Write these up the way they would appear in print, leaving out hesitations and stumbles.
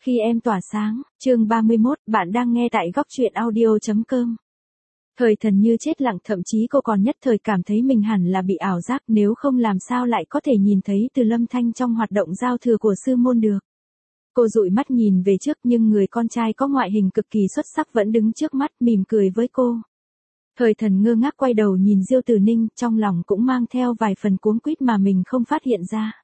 Khi em tỏa sáng, chương 31, bạn đang nghe tại góc truyện audio.com. Thời thần như chết lặng, thậm chí cô còn nhất thời cảm thấy mình hẳn là bị ảo giác, nếu không làm sao lại có thể nhìn thấy Từ Lâm Thanh trong hoạt động giao thừa của sư môn được. Cô dụi mắt nhìn về trước, nhưng người con trai có ngoại hình cực kỳ xuất sắc vẫn đứng trước mắt mỉm cười với cô. Thời thần ngơ ngác quay đầu nhìn Diêu Tử Ninh, trong lòng cũng mang theo vài phần cuống quýt mà mình không phát hiện ra.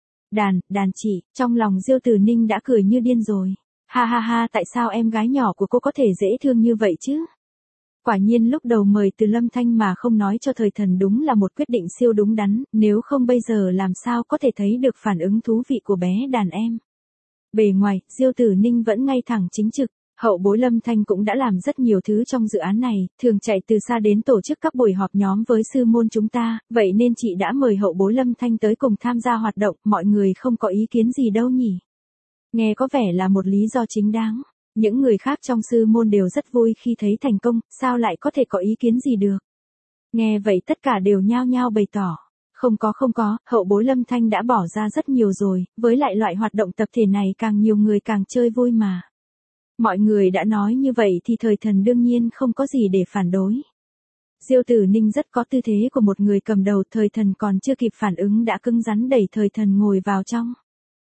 Đàn chị, trong lòng Diêu Tử Ninh đã cười như điên rồi. Ha ha ha, tại sao em gái nhỏ của cô có thể dễ thương như vậy chứ? Quả nhiên lúc đầu mời Từ Lâm Thanh mà không nói cho thời thần đúng là một quyết định siêu đúng đắn, nếu không bây giờ làm sao có thể thấy được phản ứng thú vị của bé đàn em. Bề ngoài, Diêu Tử Ninh vẫn ngay thẳng chính trực. Hậu bối Lâm Thanh cũng đã làm rất nhiều thứ trong dự án này, thường chạy từ xa đến tổ chức các buổi họp nhóm với sư môn chúng ta, vậy nên chị đã mời hậu bối Lâm Thanh tới cùng tham gia hoạt động, mọi người không có ý kiến gì đâu nhỉ. Nghe có vẻ là một lý do chính đáng. Những người khác trong sư môn đều rất vui khi thấy thành công, sao lại có thể có ý kiến gì được. Nghe vậy tất cả đều nhao nhao bày tỏ. Không có, hậu bối Lâm Thanh đã bỏ ra rất nhiều rồi, với lại loại hoạt động tập thể này càng nhiều người càng chơi vui mà. Mọi người đã nói như vậy thì thời thần đương nhiên không có gì để phản đối. Diêu Tử Ninh rất có tư thế của một người cầm đầu, thời thần còn chưa kịp phản ứng đã cứng rắn đẩy thời thần ngồi vào trong.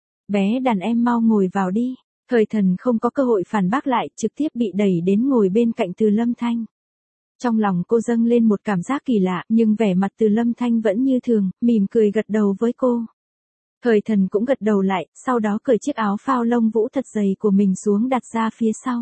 Bé đàn em mau ngồi vào đi. Thời thần không có cơ hội phản bác lại, trực tiếp bị đẩy đến ngồi bên cạnh Từ Lâm Thanh. Trong lòng cô dâng lên một cảm giác kỳ lạ, nhưng vẻ mặt Từ Lâm Thanh vẫn như thường, mỉm cười gật đầu với cô. Thời thần cũng gật đầu lại, sau đó cởi chiếc áo phao lông vũ thật dày của mình xuống đặt ra phía sau.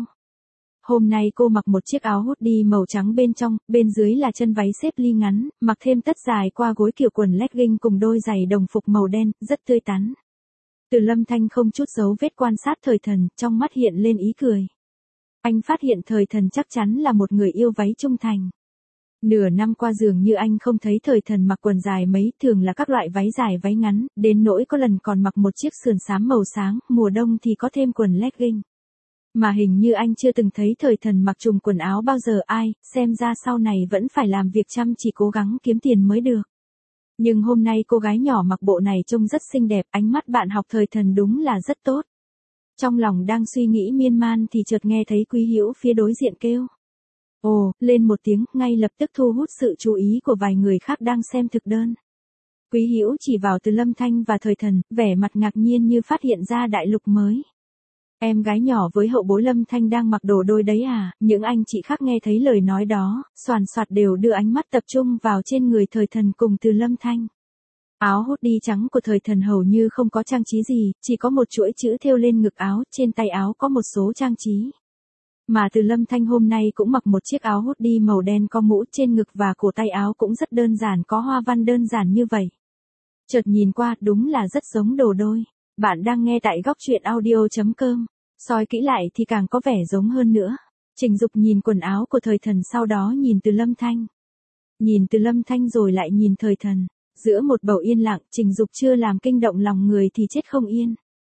Hôm nay cô mặc một chiếc áo hoodie màu trắng bên trong, bên dưới là chân váy xếp ly ngắn, mặc thêm tất dài qua gối kiểu quần legging cùng đôi giày đồng phục màu đen, rất tươi tắn. Từ Lâm Thanh không chút dấu vết quan sát thời thần, trong mắt hiện lên ý cười. Anh phát hiện thời thần chắc chắn là một người yêu váy trung thành. Nửa năm qua dường như anh không thấy thời thần mặc quần dài mấy, thường là các loại váy dài váy ngắn, đến nỗi có lần còn mặc một chiếc sườn xám màu sáng, mùa đông thì có thêm quần legging. Mà hình như anh chưa từng thấy thời thần mặc trùm quần áo bao giờ ai, xem ra sau này vẫn phải làm việc chăm chỉ cố gắng kiếm tiền mới được. Nhưng hôm nay cô gái nhỏ mặc bộ này trông rất xinh đẹp, ánh mắt bạn học thời thần đúng là rất tốt. Trong lòng đang suy nghĩ miên man thì chợt nghe thấy Quý Hữu phía đối diện kêu. Ồ, lên một tiếng, ngay lập tức thu hút sự chú ý của vài người khác đang xem thực đơn. Quý Hữu chỉ vào Từ Lâm Thanh và thời thần, vẻ mặt ngạc nhiên như phát hiện ra đại lục mới. Em gái nhỏ với hậu bối Lâm Thanh đang mặc đồ đôi đấy à? Những anh chị khác nghe thấy lời nói đó, xoàn xoạt đều đưa ánh mắt tập trung vào trên người thời thần cùng Từ Lâm Thanh. Áo hoodie trắng của thời thần hầu như không có trang trí gì, chỉ có một chuỗi chữ thêu lên ngực áo, trên tay áo có một số trang trí. Mà Từ Lâm Thanh hôm nay cũng mặc một chiếc áo hoodie màu đen có mũ, trên ngực và cổ tay áo cũng rất đơn giản, có hoa văn đơn giản như vậy. Chợt nhìn qua, đúng là rất giống đồ đôi. Bạn đang nghe tại góc truyện audio.com. Soi kỹ lại thì càng có vẻ giống hơn nữa. Trình Dục nhìn quần áo của thời thần, sau đó nhìn Từ Lâm Thanh. Nhìn Từ Lâm Thanh rồi lại nhìn thời thần. Giữa một bầu yên lặng, Trình Dục chưa làm kinh động lòng người thì chết không yên.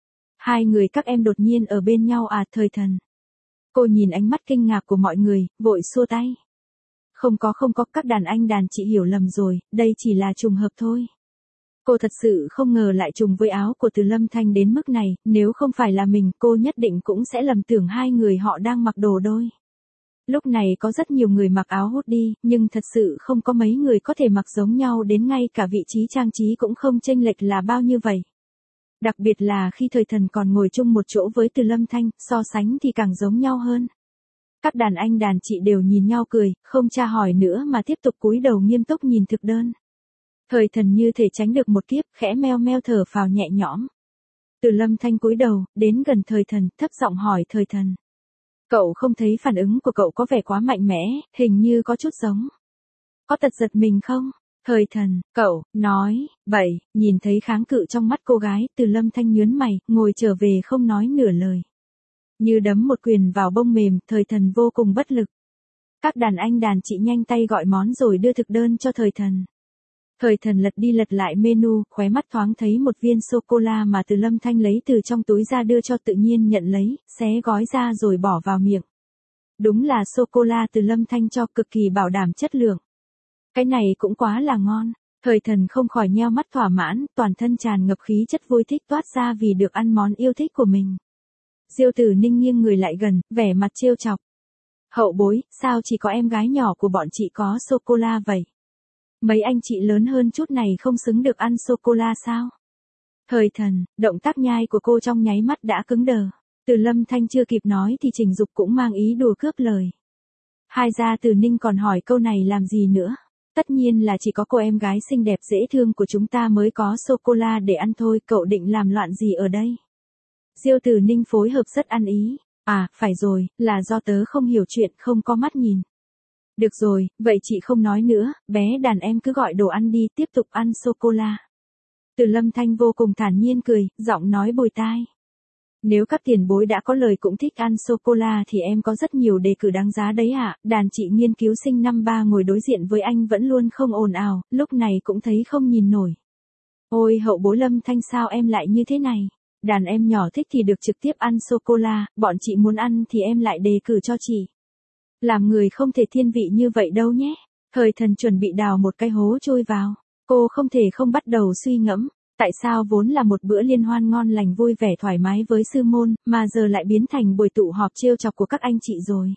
Hai người các em đột nhiên ở bên nhau à? Thời thần. Cô nhìn ánh mắt kinh ngạc của mọi người, vội xua tay. Không có, các đàn anh đàn chị hiểu lầm rồi, đây chỉ là trùng hợp thôi. Cô thật sự không ngờ lại trùng với áo của Từ Lâm Thanh đến mức này, nếu không phải là mình, cô nhất định cũng sẽ lầm tưởng hai người họ đang mặc đồ đôi. Lúc này có rất nhiều người mặc áo hoodie, nhưng thật sự không có mấy người có thể mặc giống nhau, đến ngay cả vị trí trang trí cũng không chênh lệch là bao như vậy. Đặc biệt là khi thời thần còn ngồi chung một chỗ với Từ Lâm Thanh, so sánh thì càng giống nhau hơn. Các đàn anh đàn chị đều nhìn nhau cười, không tra hỏi nữa mà tiếp tục cúi đầu nghiêm túc nhìn thực đơn. Thời thần như thể tránh được một kiếp, khẽ meo meo thở phào nhẹ nhõm. Từ Lâm Thanh cúi đầu, đến gần thời thần, thấp giọng hỏi thời thần. Cậu không thấy phản ứng của cậu có vẻ quá mạnh mẽ, hình như có chút giống. Có tật giật mình không? Thời thần, cậu, nói, vậy, nhìn thấy kháng cự trong mắt cô gái, Từ Lâm Thanh nhướng mày, ngồi trở về không nói nửa lời. Như đấm một quyền vào bông mềm, thời thần vô cùng bất lực. Các đàn anh đàn chị nhanh tay gọi món rồi đưa thực đơn cho thời thần. Thời thần lật đi lật lại menu, khóe mắt thoáng thấy một viên sô-cô-la mà Từ Lâm Thanh lấy từ trong túi ra đưa cho, tự nhiên nhận lấy, xé gói ra rồi bỏ vào miệng. Đúng là sô-cô-la Từ Lâm Thanh cho, cực kỳ bảo đảm chất lượng. Cái này cũng quá là ngon. Thời thần không khỏi nheo mắt thỏa mãn, toàn thân tràn ngập khí chất vui thích toát ra vì được ăn món yêu thích của mình. Diêu Tử Ninh nghiêng người lại gần, vẻ mặt trêu chọc. Hậu bối, sao chỉ có em gái nhỏ của bọn chị có sô-cô-la vậy? Mấy anh chị lớn hơn chút này không xứng được ăn sô-cô-la sao? Thời thần, động tác nhai của cô trong nháy mắt đã cứng đờ. Từ Lâm Thanh chưa kịp nói thì Trình Dục cũng mang ý đùa cướp lời. Hai gia Tử Ninh còn hỏi câu này làm gì nữa? Tất nhiên là chỉ có cô em gái xinh đẹp dễ thương của chúng ta mới có sô-cô-la để ăn thôi, cậu định làm loạn gì ở đây? Diêu Tử Ninh phối hợp rất ăn ý. À, phải rồi, là do tớ không hiểu chuyện, không có mắt nhìn. Được rồi, vậy chị không nói nữa, bé đàn em cứ gọi đồ ăn đi, tiếp tục ăn sô-cô-la. Từ Lâm Thanh vô cùng thản nhiên cười, giọng nói bồi tai. Nếu các tiền bối đã có lời cũng thích ăn sô-cô-la thì em có rất nhiều đề cử đáng giá đấy ạ. Đàn chị nghiên cứu sinh năm 3 ngồi đối diện với anh vẫn luôn không ồn ào, lúc này cũng thấy không nhìn nổi. Ôi hậu bối Lâm Thanh sao em lại như thế này? Đàn em nhỏ thích thì được trực tiếp ăn sô-cô-la, bọn chị muốn ăn thì em lại đề cử cho chị. Làm người không thể thiên vị như vậy đâu nhé. Thời thần chuẩn bị đào một cái hố trôi vào. Cô không thể không bắt đầu suy ngẫm. Tại sao vốn là một bữa liên hoan ngon lành vui vẻ thoải mái với sư môn, mà giờ lại biến thành buổi tụ họp trêu chọc của các anh chị rồi.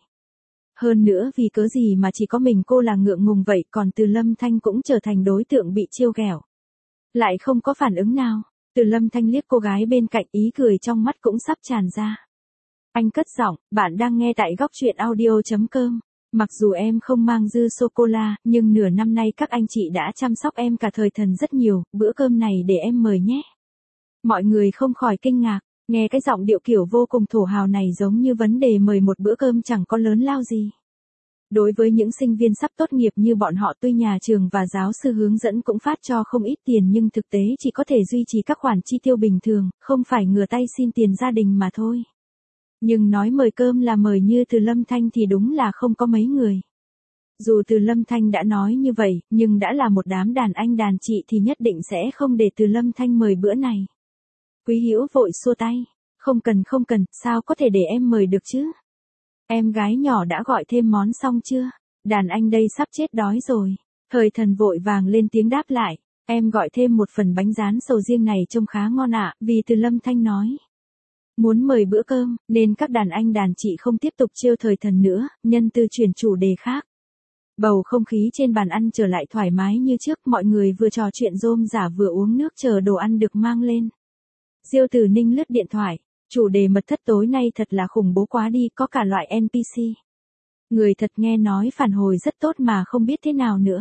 Hơn nữa vì cớ gì mà chỉ có mình cô là ngượng ngùng vậy, còn Từ Lâm Thanh cũng trở thành đối tượng bị trêu ghẹo. Lại không có phản ứng nào. Từ Lâm Thanh liếc cô gái bên cạnh, ý cười trong mắt cũng sắp tràn ra. Anh cất giọng, bạn đang nghe tại góc truyện audio.com. Mặc dù em không mang dư sô-cô-la, nhưng nửa năm nay các anh chị đã chăm sóc em cả thời thần rất nhiều, bữa cơm này để em mời nhé. Mọi người không khỏi kinh ngạc, nghe cái giọng điệu kiểu vô cùng thổ hào này giống như vấn đề mời một bữa cơm chẳng có lớn lao gì. Đối với những sinh viên sắp tốt nghiệp như bọn họ, tuy nhà trường và giáo sư hướng dẫn cũng phát cho không ít tiền nhưng thực tế chỉ có thể duy trì các khoản chi tiêu bình thường, không phải ngửa tay xin tiền gia đình mà thôi. Nhưng nói mời cơm là mời như Từ Lâm Thanh thì đúng là không có mấy người. Dù Từ Lâm Thanh đã nói như vậy, nhưng đã là một đám đàn anh đàn chị thì nhất định sẽ không để Từ Lâm Thanh mời bữa này. Quý Hữu vội xua tay, không cần, sao có thể để em mời được chứ? Em gái nhỏ đã gọi thêm món xong chưa? Đàn anh đây sắp chết đói rồi. Thời thần vội vàng lên tiếng đáp lại, em gọi thêm một phần bánh rán sầu riêng này trông khá ngon ạ, vì Từ Lâm Thanh nói. Muốn mời bữa cơm, nên các đàn anh đàn chị không tiếp tục trêu thời thần nữa, nhân tư chuyển chủ đề khác. Bầu không khí trên bàn ăn trở lại thoải mái như trước, mọi người vừa trò chuyện rôm rả vừa uống nước chờ đồ ăn được mang lên. Diêu Tử Ninh lướt điện thoại, chủ đề mật thất tối nay thật là khủng bố quá đi, có cả loại NPC. Người thật nghe nói phản hồi rất tốt mà không biết thế nào nữa.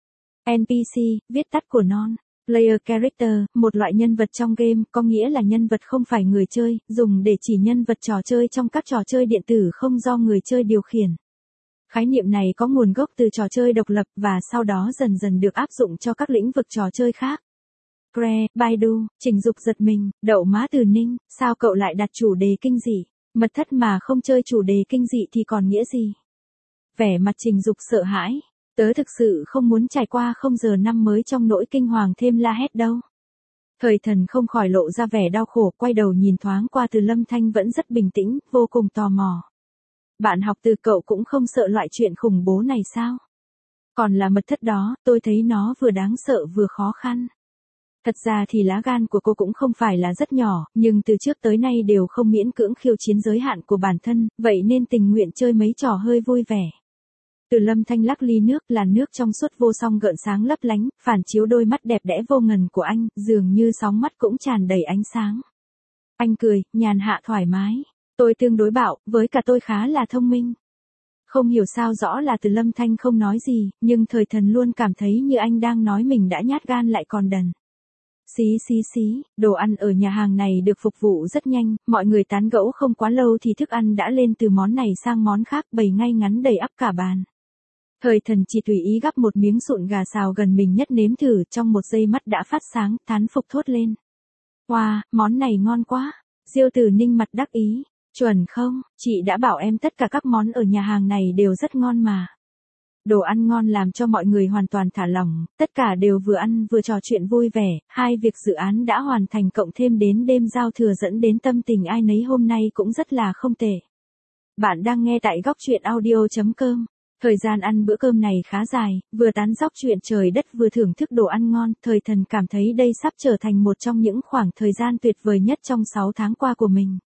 NPC, viết tắt của non. Player Character, một loại nhân vật trong game, có nghĩa là nhân vật không phải người chơi, dùng để chỉ nhân vật trò chơi trong các trò chơi điện tử không do người chơi điều khiển. Khái niệm này có nguồn gốc từ trò chơi độc lập và sau đó dần dần được áp dụng cho các lĩnh vực trò chơi khác. Cre, Baidu, Trình Dục giật mình, đậu má Từ Ninh, sao cậu lại đặt chủ đề kinh dị? Mật thất mà không chơi chủ đề kinh dị thì còn nghĩa gì? Vẻ mặt Trình Dục sợ hãi. Tớ thực sự không muốn trải qua 0 giờ năm mới trong nỗi kinh hoàng thêm la hét đâu. Thời thần không khỏi lộ ra vẻ đau khổ, quay đầu nhìn thoáng qua Từ Lâm Thanh vẫn rất bình tĩnh, vô cùng tò mò. Bạn học từ cậu cũng không sợ loại chuyện khủng bố này sao? Còn là mật thất đó, tôi thấy nó vừa đáng sợ vừa khó khăn. Thật ra thì lá gan của cô cũng không phải là rất nhỏ, nhưng từ trước tới nay đều không miễn cưỡng khiêu chiến giới hạn của bản thân, vậy nên tình nguyện chơi mấy trò hơi vui vẻ. Từ Lâm Thanh lắc ly nước, làn nước trong suốt vô song gợn sáng lấp lánh, phản chiếu đôi mắt đẹp đẽ vô ngần của anh, dường như sóng mắt cũng tràn đầy ánh sáng. Anh cười, nhàn hạ thoải mái. Tôi tương đối bạo, với cả tôi khá là thông minh. Không hiểu sao rõ là Từ Lâm Thanh không nói gì, nhưng thời thần luôn cảm thấy như anh đang nói mình đã nhát gan lại còn đần. Xí, đồ ăn ở nhà hàng này được phục vụ rất nhanh, mọi người tán gẫu không quá lâu thì thức ăn đã lên từ món này sang món khác, bày ngay ngắn đầy ắp cả bàn. Thời thần chỉ tùy ý gắp một miếng sụn gà xào gần mình nhất nếm thử, trong một giây mắt đã phát sáng, thán phục thốt lên. Wow, món này ngon quá. Diêu Tử Ninh mặt đắc ý. Chuẩn không, chị đã bảo em tất cả các món ở nhà hàng này đều rất ngon mà. Đồ ăn ngon làm cho mọi người hoàn toàn thả lỏng, tất cả đều vừa ăn vừa trò chuyện vui vẻ, hai việc dự án đã hoàn thành cộng thêm đến đêm giao thừa dẫn đến tâm tình ai nấy hôm nay cũng rất là không tệ. Bạn đang nghe tại góc truyện audio.com. Thời gian ăn bữa cơm này khá dài, vừa tán dóc chuyện trời đất vừa thưởng thức đồ ăn ngon, thời thần cảm thấy đây sắp trở thành một trong những khoảng thời gian tuyệt vời nhất trong 6 tháng qua của mình.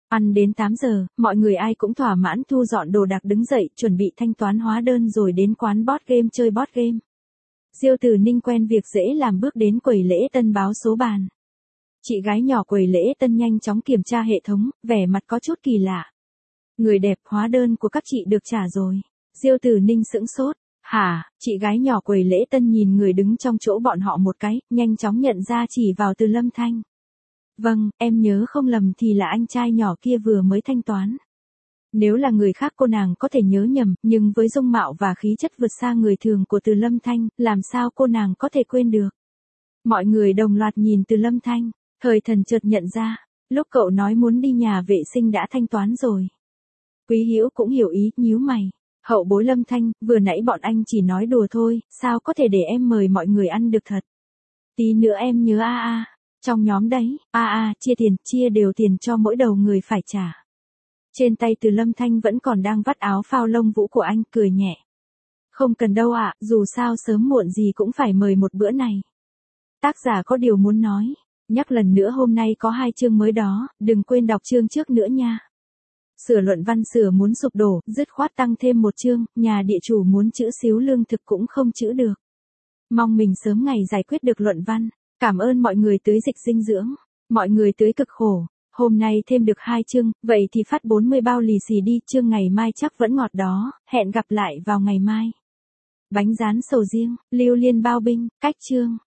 Ăn đến 8 giờ, mọi người ai cũng thỏa mãn thu dọn đồ đạc đứng dậy, chuẩn bị thanh toán hóa đơn rồi đến quán board game chơi board game. Diêu Từ Ninh quen việc dễ làm bước đến quầy lễ tân báo số bàn. Chị gái nhỏ quầy lễ tân nhanh chóng kiểm tra hệ thống, vẻ mặt có chút kỳ lạ. Người đẹp, hóa đơn của các chị được trả rồi. Diêu Từ Ninh sững sốt. Hả? Chị gái nhỏ quầy lễ tân nhìn người đứng trong chỗ bọn họ một cái, nhanh chóng nhận ra chỉ vào Từ Lâm Thanh. Vâng, em nhớ không lầm thì là anh trai nhỏ kia vừa mới thanh toán. Nếu là người khác cô nàng có thể nhớ nhầm, nhưng với dung mạo và khí chất vượt xa người thường của Từ Lâm Thanh, làm sao cô nàng có thể quên được. Mọi người đồng loạt nhìn Từ Lâm Thanh, Thời Thần chợt nhận ra, lúc cậu nói muốn đi nhà vệ sinh đã thanh toán rồi. Quý Hữu cũng hiểu ý, nhíu mày. Hậu bối Lâm Thanh, vừa nãy bọn anh chỉ nói đùa thôi, sao có thể để em mời mọi người ăn được thật. Tí nữa em nhớ trong nhóm đấy, chia đều tiền cho mỗi đầu người phải trả. Trên tay Từ Lâm Thanh vẫn còn đang vắt áo phao lông vũ của anh, cười nhẹ. Không cần đâu dù sao sớm muộn gì cũng phải mời một bữa này. Tác giả có điều muốn nói, nhắc lần nữa hôm nay có 2 chương mới đó, đừng quên đọc chương trước nữa nha. Sửa luận văn sửa muốn sụp đổ, dứt khoát tăng thêm 1 chương, nhà địa chủ muốn chữ xíu lương thực cũng không chữ được. Mong mình sớm ngày giải quyết được luận văn. Cảm ơn mọi người tưới dịch dinh dưỡng. Mọi người tưới cực khổ. Hôm nay thêm được 2 chương, vậy thì phát 40 bao lì xì đi, chương ngày mai chắc vẫn ngọt đó, hẹn gặp lại vào ngày mai. Bánh rán sầu riêng, Lưu Liên bao binh, cách chương.